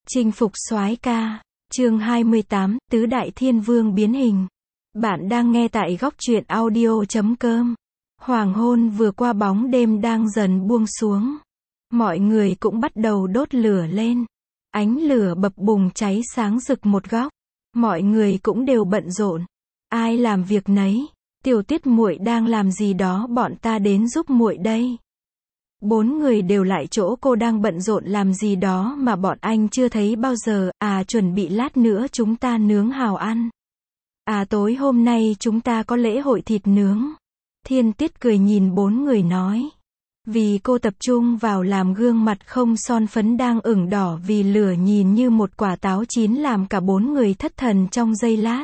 Chinh phục soái ca. Chương 28, Tứ Đại Thiên Vương biến hình. Bạn đang nghe tại góc truyện audio.com. Hoàng hôn vừa qua, bóng đêm đang dần buông xuống. Mọi người cũng bắt đầu đốt lửa lên. Ánh lửa bập bùng cháy sáng rực một góc. Mọi người cũng đều bận rộn. Ai làm việc nấy. Tiểu Tuyết muội đang làm gì đó, bọn ta đến giúp muội đây. Bốn người đều lại chỗ cô đang bận rộn làm gì đó mà bọn anh chưa thấy bao giờ. Chuẩn bị lát nữa chúng ta nướng hào ăn. Tối hôm nay chúng ta có lễ hội thịt nướng. Thiên Tuyết cười nhìn bốn người nói. Vì cô tập trung vào làm gương mặt không son phấn đang ửng đỏ vì lửa nhìn như một quả táo chín làm cả bốn người thất thần trong giây lát.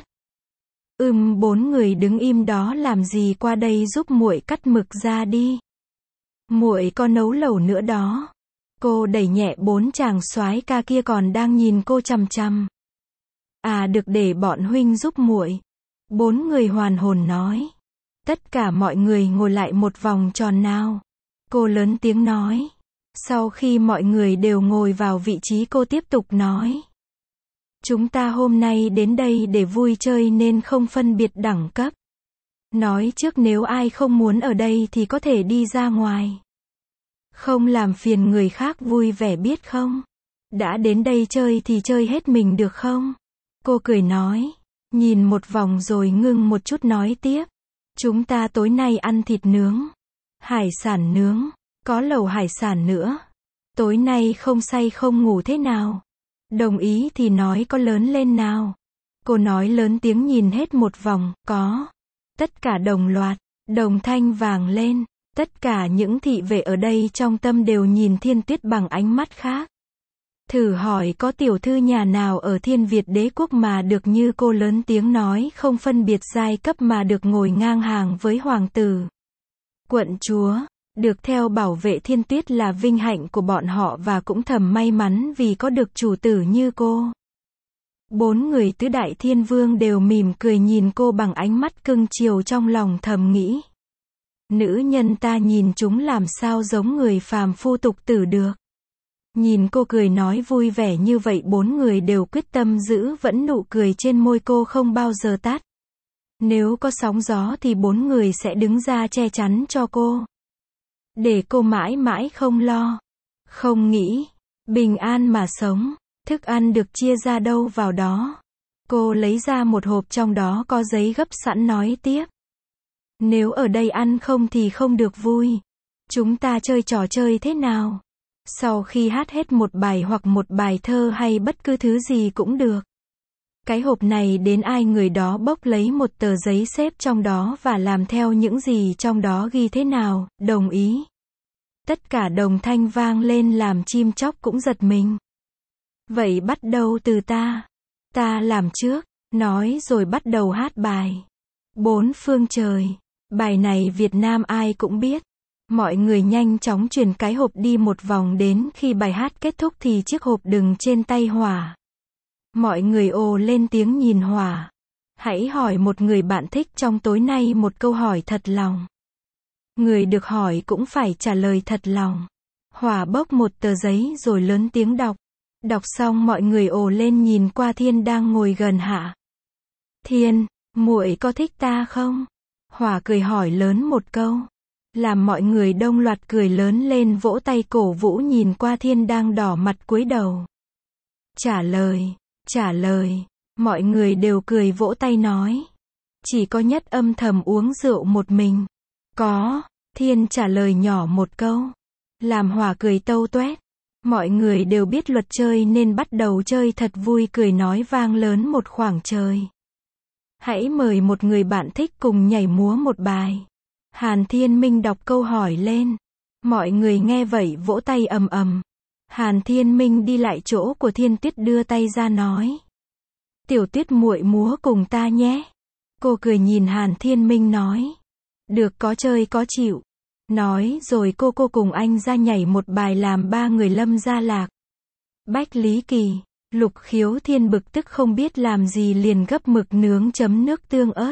Bốn người đứng im đó làm gì, qua đây giúp muội cắt mực ra đi. Muội có nấu lẩu nữa đó. Cô đẩy nhẹ bốn chàng soái ca kia còn đang nhìn cô chằm chằm. Được, để bọn huynh giúp muội. Bốn người hoàn hồn nói. Tất cả mọi người ngồi lại một vòng tròn nào. Cô lớn tiếng nói. Sau khi mọi người đều ngồi vào vị trí, cô tiếp tục nói. Chúng ta hôm nay đến đây để vui chơi nên không phân biệt đẳng cấp. Nói trước, nếu ai không muốn ở đây thì có thể đi ra ngoài. Không làm phiền người khác, vui vẻ biết không? Đã đến đây chơi thì chơi hết mình được không? Cô cười nói. Nhìn một vòng rồi ngưng một chút nói tiếp. Chúng ta tối nay ăn thịt nướng. Hải sản nướng. Có lẩu hải sản nữa. Tối nay không say không ngủ thế nào? Đồng ý thì nói có lớn lên nào. Cô nói lớn tiếng nhìn hết một vòng. Có. Tất cả đồng loạt. Đồng thanh vàng lên. Tất cả những thị vệ ở đây trong tâm đều nhìn Thiên Tuyết bằng ánh mắt khác. Thử hỏi có tiểu thư nhà nào ở Thiên Việt đế quốc mà được như cô lớn tiếng nói không phân biệt giai cấp mà được ngồi ngang hàng với hoàng tử, quận chúa. Được theo bảo vệ Thiên Tuyết là vinh hạnh của bọn họ và cũng thầm may mắn vì có được chủ tử như cô. Bốn người tứ đại thiên vương đều mỉm cười nhìn cô bằng ánh mắt cưng chiều, trong lòng thầm nghĩ. Nữ nhân ta nhìn chúng làm sao giống người phàm phu tục tử được. Nhìn cô cười nói vui vẻ như vậy, bốn người đều quyết tâm giữ vẫn nụ cười trên môi cô không bao giờ tắt. Nếu có sóng gió thì bốn người sẽ đứng ra che chắn cho cô. Để cô mãi mãi không lo, không nghĩ, bình an mà sống. Thức ăn được chia ra đâu vào đó. Cô lấy ra một hộp, trong đó có giấy gấp sẵn nói tiếp. Nếu ở đây ăn không thì không được vui. Chúng ta chơi trò chơi thế nào? Sau khi hát hết một bài hoặc một bài thơ hay bất cứ thứ gì cũng được. Cái hộp này đến ai người đó bốc lấy một tờ giấy xếp trong đó và làm theo những gì trong đó ghi thế nào. Đồng ý. Tất cả đồng thanh vang lên làm chim chóc cũng giật mình. Vậy bắt đầu từ ta. Ta làm trước. Nói rồi bắt đầu hát bài. Bốn phương trời. Bài này Việt Nam ai cũng biết. Mọi người nhanh chóng chuyển cái hộp đi một vòng, đến khi bài hát kết thúc thì chiếc hộp đừng trên tay Hỏa. Mọi người ồ lên tiếng nhìn Hỏa. Hãy hỏi một người bạn thích trong tối nay một câu hỏi thật lòng. Người được hỏi cũng phải trả lời thật lòng. Hỏa bốc một tờ giấy rồi lớn tiếng đọc. Đọc xong mọi người ồ lên nhìn qua Thiên đang ngồi gần Hạ. Thiên, muội có thích ta không? Hỏa cười hỏi lớn một câu. Làm mọi người đông loạt cười lớn lên, vỗ tay cổ vũ nhìn qua Thiên đang đỏ mặt cúi đầu. Trả lời. Mọi người đều cười vỗ tay nói. Chỉ có Nhất âm thầm uống rượu một mình. Có. Thiên trả lời nhỏ một câu. Làm Hỏa cười tâu toét. Mọi người đều biết luật chơi nên bắt đầu chơi thật vui, cười nói vang lớn một khoảng trời. Hãy mời một người bạn thích cùng nhảy múa một bài. Hàn Thiên Minh đọc câu hỏi lên. Mọi người nghe vậy vỗ tay ầm ầm. Hàn Thiên Minh đi lại chỗ của Thiên Tuyết đưa tay ra nói. Tiểu Tuyết muội múa cùng ta nhé. Cô cười nhìn Hàn Thiên Minh nói. Được, có chơi có chịu. Nói rồi cô cùng anh ra nhảy một bài làm ba người Lâm Gia Lạc, Bách Lý Kỳ, Lục Khiếu Thiên bực tức không biết làm gì, liền gấp mực nướng chấm nước tương ớt.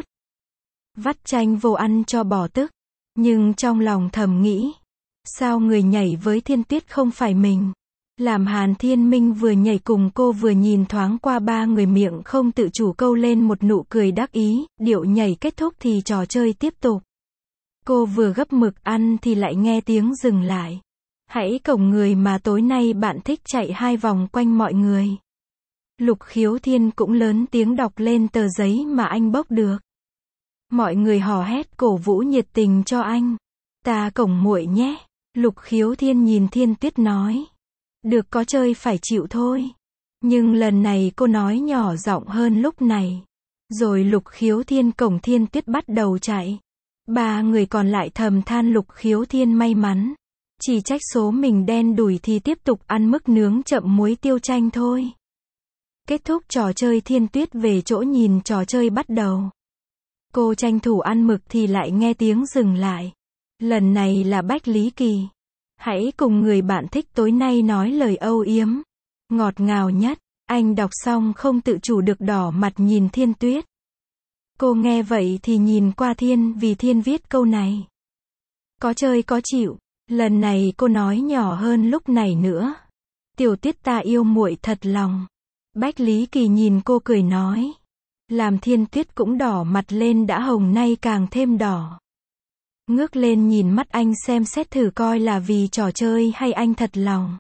Vắt chanh vô ăn cho bỏ tức. Nhưng trong lòng thầm nghĩ. Sao người nhảy với Thiên Tuyết không phải mình? Làm Hàn Thiên Minh vừa nhảy cùng cô vừa nhìn thoáng qua ba người, miệng không tự chủ câu lên một nụ cười đắc ý. Điệu nhảy kết thúc thì trò chơi tiếp tục. Cô vừa gấp mực ăn thì lại nghe tiếng dừng lại. Hãy cổng người mà tối nay bạn thích chạy 2 vòng quanh mọi người. Lục Khiếu Thiên cũng lớn tiếng đọc lên tờ giấy mà anh bốc được. Mọi người hò hét cổ vũ nhiệt tình cho anh. Ta cổng muội nhé. Lục Khiếu Thiên nhìn Thiên Tuyết nói. Được, có chơi phải chịu thôi. Nhưng lần này cô nói nhỏ giọng hơn lúc này. Rồi Lục Khiếu Thiên cổng Thiên Tuyết bắt đầu chạy. Ba người còn lại thầm than Lục Khiếu Thiên may mắn. Chỉ trách số mình đen đủi thì tiếp tục ăn mứt nướng chậm muối tiêu chanh thôi. Kết thúc trò chơi, Thiên Tuyết về chỗ nhìn trò chơi bắt đầu. Cô tranh thủ ăn mực thì lại nghe tiếng dừng lại. Lần này là Bách Lý Kỳ. Hãy cùng người bạn thích tối nay nói lời âu yếm. Ngọt ngào nhất. Anh đọc xong không tự chủ được đỏ mặt nhìn Thiên Tuyết. Cô nghe vậy thì nhìn qua Thiên, vì Thiên viết câu này. Có chơi có chịu. Lần này cô nói nhỏ hơn lúc này nữa. Tiểu Tuyết, ta yêu muội thật lòng. Bách Lý Kỳ nhìn cô cười nói. Làm Thiên Tuyết cũng đỏ mặt lên, đã hồng nay càng thêm đỏ. Ngước lên nhìn mắt anh xem xét thử coi là vì trò chơi hay anh thật lòng.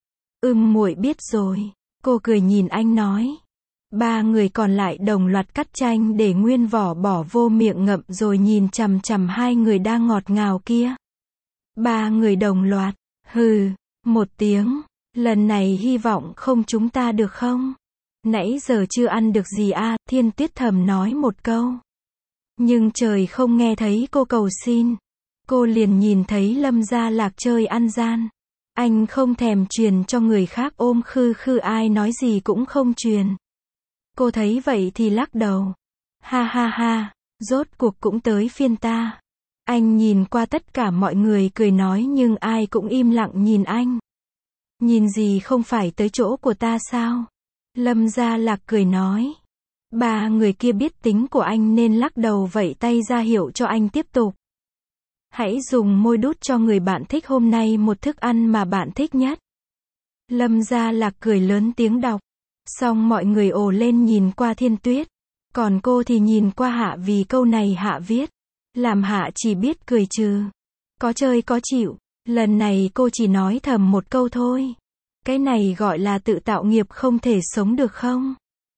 Muội biết rồi. Cô cười nhìn anh nói. Ba người còn lại đồng loạt cắt chanh để nguyên vỏ bỏ vô miệng ngậm rồi nhìn chằm chằm hai người đang ngọt ngào kia. Ba người đồng loạt. Hừ. Một tiếng. Lần này hy vọng không chúng ta được không? Nãy giờ chưa ăn được gì à, Thiên Tuyết thầm nói một câu. Nhưng trời không nghe thấy cô cầu xin. Cô liền nhìn thấy Lâm Gia Lạc chơi ăn gian. Anh không thèm truyền cho người khác ôm khư khư, ai nói gì cũng không truyền. Cô thấy vậy thì lắc đầu. Ha ha ha, rốt cuộc cũng tới phiên ta. Anh nhìn qua tất cả mọi người cười nói nhưng ai cũng im lặng nhìn anh. Nhìn gì, không phải tới chỗ của ta sao? Lâm Gia Lạc cười nói. Ba người kia biết tính của anh nên lắc đầu vẫy tay ra hiệu cho anh tiếp tục. Hãy dùng môi đút cho người bạn thích hôm nay một thức ăn mà bạn thích nhất. Lâm Gia Lạc cười lớn tiếng đọc. Xong mọi người ồ lên nhìn qua Thiên Tuyết. Còn cô thì nhìn qua Hạ, vì câu này Hạ viết. Làm Hạ chỉ biết cười trừ. Có chơi có chịu. Lần này cô chỉ nói thầm một câu thôi. Cái này gọi là tự tạo nghiệp, không thể sống được không?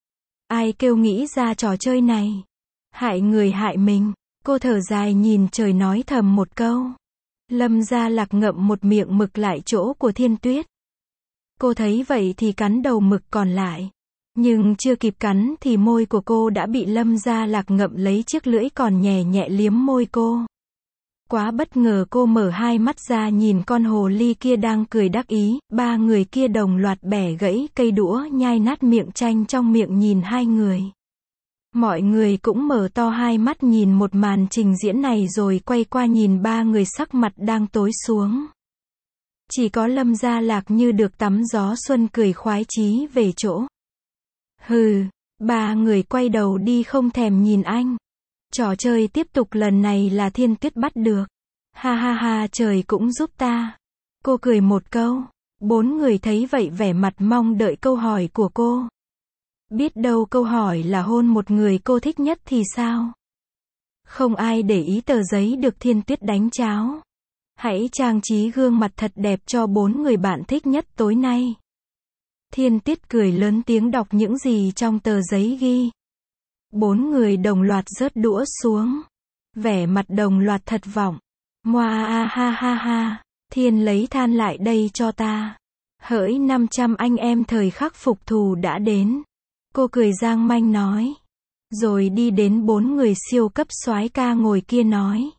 Ai kêu nghĩ ra trò chơi này? Hại người hại mình. Cô thở dài nhìn trời nói thầm một câu. Lâm Gia Lạc ngậm một miệng mực lại chỗ của Thiên Tuyết. Cô thấy vậy thì cắn đầu mực còn lại. Nhưng chưa kịp cắn thì môi của cô đã bị Lâm Gia Lạc ngậm lấy, chiếc lưỡi còn nhẹ nhẹ liếm môi cô. Quá bất ngờ, cô mở hai mắt ra nhìn con hồ ly kia đang cười đắc ý. Ba người kia đồng loạt bẻ gãy cây đũa nhai nát miệng chanh trong miệng nhìn hai người. Mọi người cũng mở to hai mắt nhìn một màn trình diễn này rồi quay qua nhìn ba người sắc mặt đang tối xuống. Chỉ có Lâm Gia Lạc như được tắm gió xuân cười khoái chí về chỗ. Hừ, ba người quay đầu đi không thèm nhìn anh. Trò chơi tiếp tục, lần này là Thiên Tuyết bắt được. Ha ha ha, trời cũng giúp ta. Cô cười một câu. Bốn người thấy vậy vẻ mặt mong đợi câu hỏi của cô. Biết đâu câu hỏi là hôn một người cô thích nhất thì sao? Không ai để ý tờ giấy được Thiên Tuyết đánh cháo. Hãy trang trí gương mặt thật đẹp cho bốn người bạn thích nhất tối nay. Thiên Tuyết cười lớn tiếng đọc những gì trong tờ giấy ghi. Bốn người đồng loạt rớt đũa xuống. Vẻ mặt đồng loạt thất vọng. Moa a ha ha ha. Thiên lấy than lại đây cho ta. Hỡi 500 anh em, thời khắc phục thù đã đến. Cô cười giang manh nói. Rồi đi đến bốn người siêu cấp soái ca ngồi kia nói.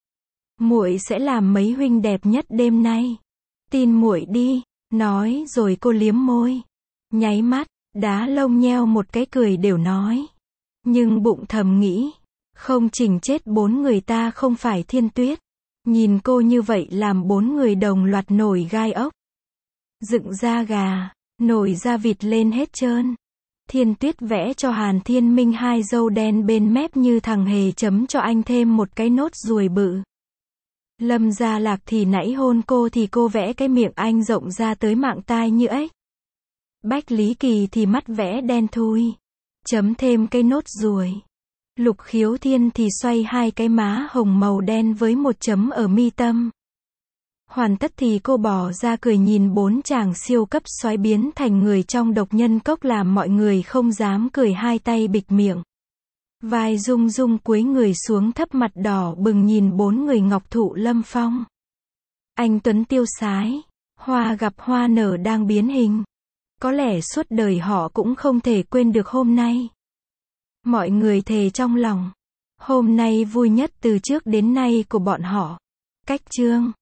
Muội sẽ làm mấy huynh đẹp nhất đêm nay. Tin muội đi. Nói rồi cô liếm môi. Nháy mắt, đá lông nheo một cái cười đều nói. Nhưng bụng thầm nghĩ. Không chỉnh chết bốn người ta không phải Thiên Tuyết. Nhìn cô như vậy làm bốn người đồng loạt nổi gai ốc. Dựng da gà, nổi da vịt lên hết trơn. Thiên Tuyết vẽ cho Hàn Thiên Minh hai dâu đen bên mép như thằng hề, chấm cho anh thêm một cái nốt ruồi bự. Lâm Gia Lạc thì nãy hôn cô thì cô vẽ cái miệng anh rộng ra tới mạng tai như ếch. Bách Lý Kỳ thì mắt vẽ đen thui. Chấm thêm cái nốt ruồi. Lục Khiếu Thiên thì xoay hai cái má hồng màu đen với một chấm ở mi tâm. Hoàn tất thì cô bỏ ra cười nhìn bốn chàng siêu cấp soái biến thành người trong Độc Nhân Cốc làm mọi người không dám cười, hai tay bịt miệng. Vai rung rung cúi người xuống thấp mặt đỏ bừng nhìn bốn người ngọc thụ lâm phong. Anh tuấn tiêu sái, hoa gặp hoa nở đang biến hình. Có lẽ suốt đời họ cũng không thể quên được hôm nay. Mọi người thề trong lòng. Hôm nay vui nhất từ trước đến nay của bọn họ. Cách chương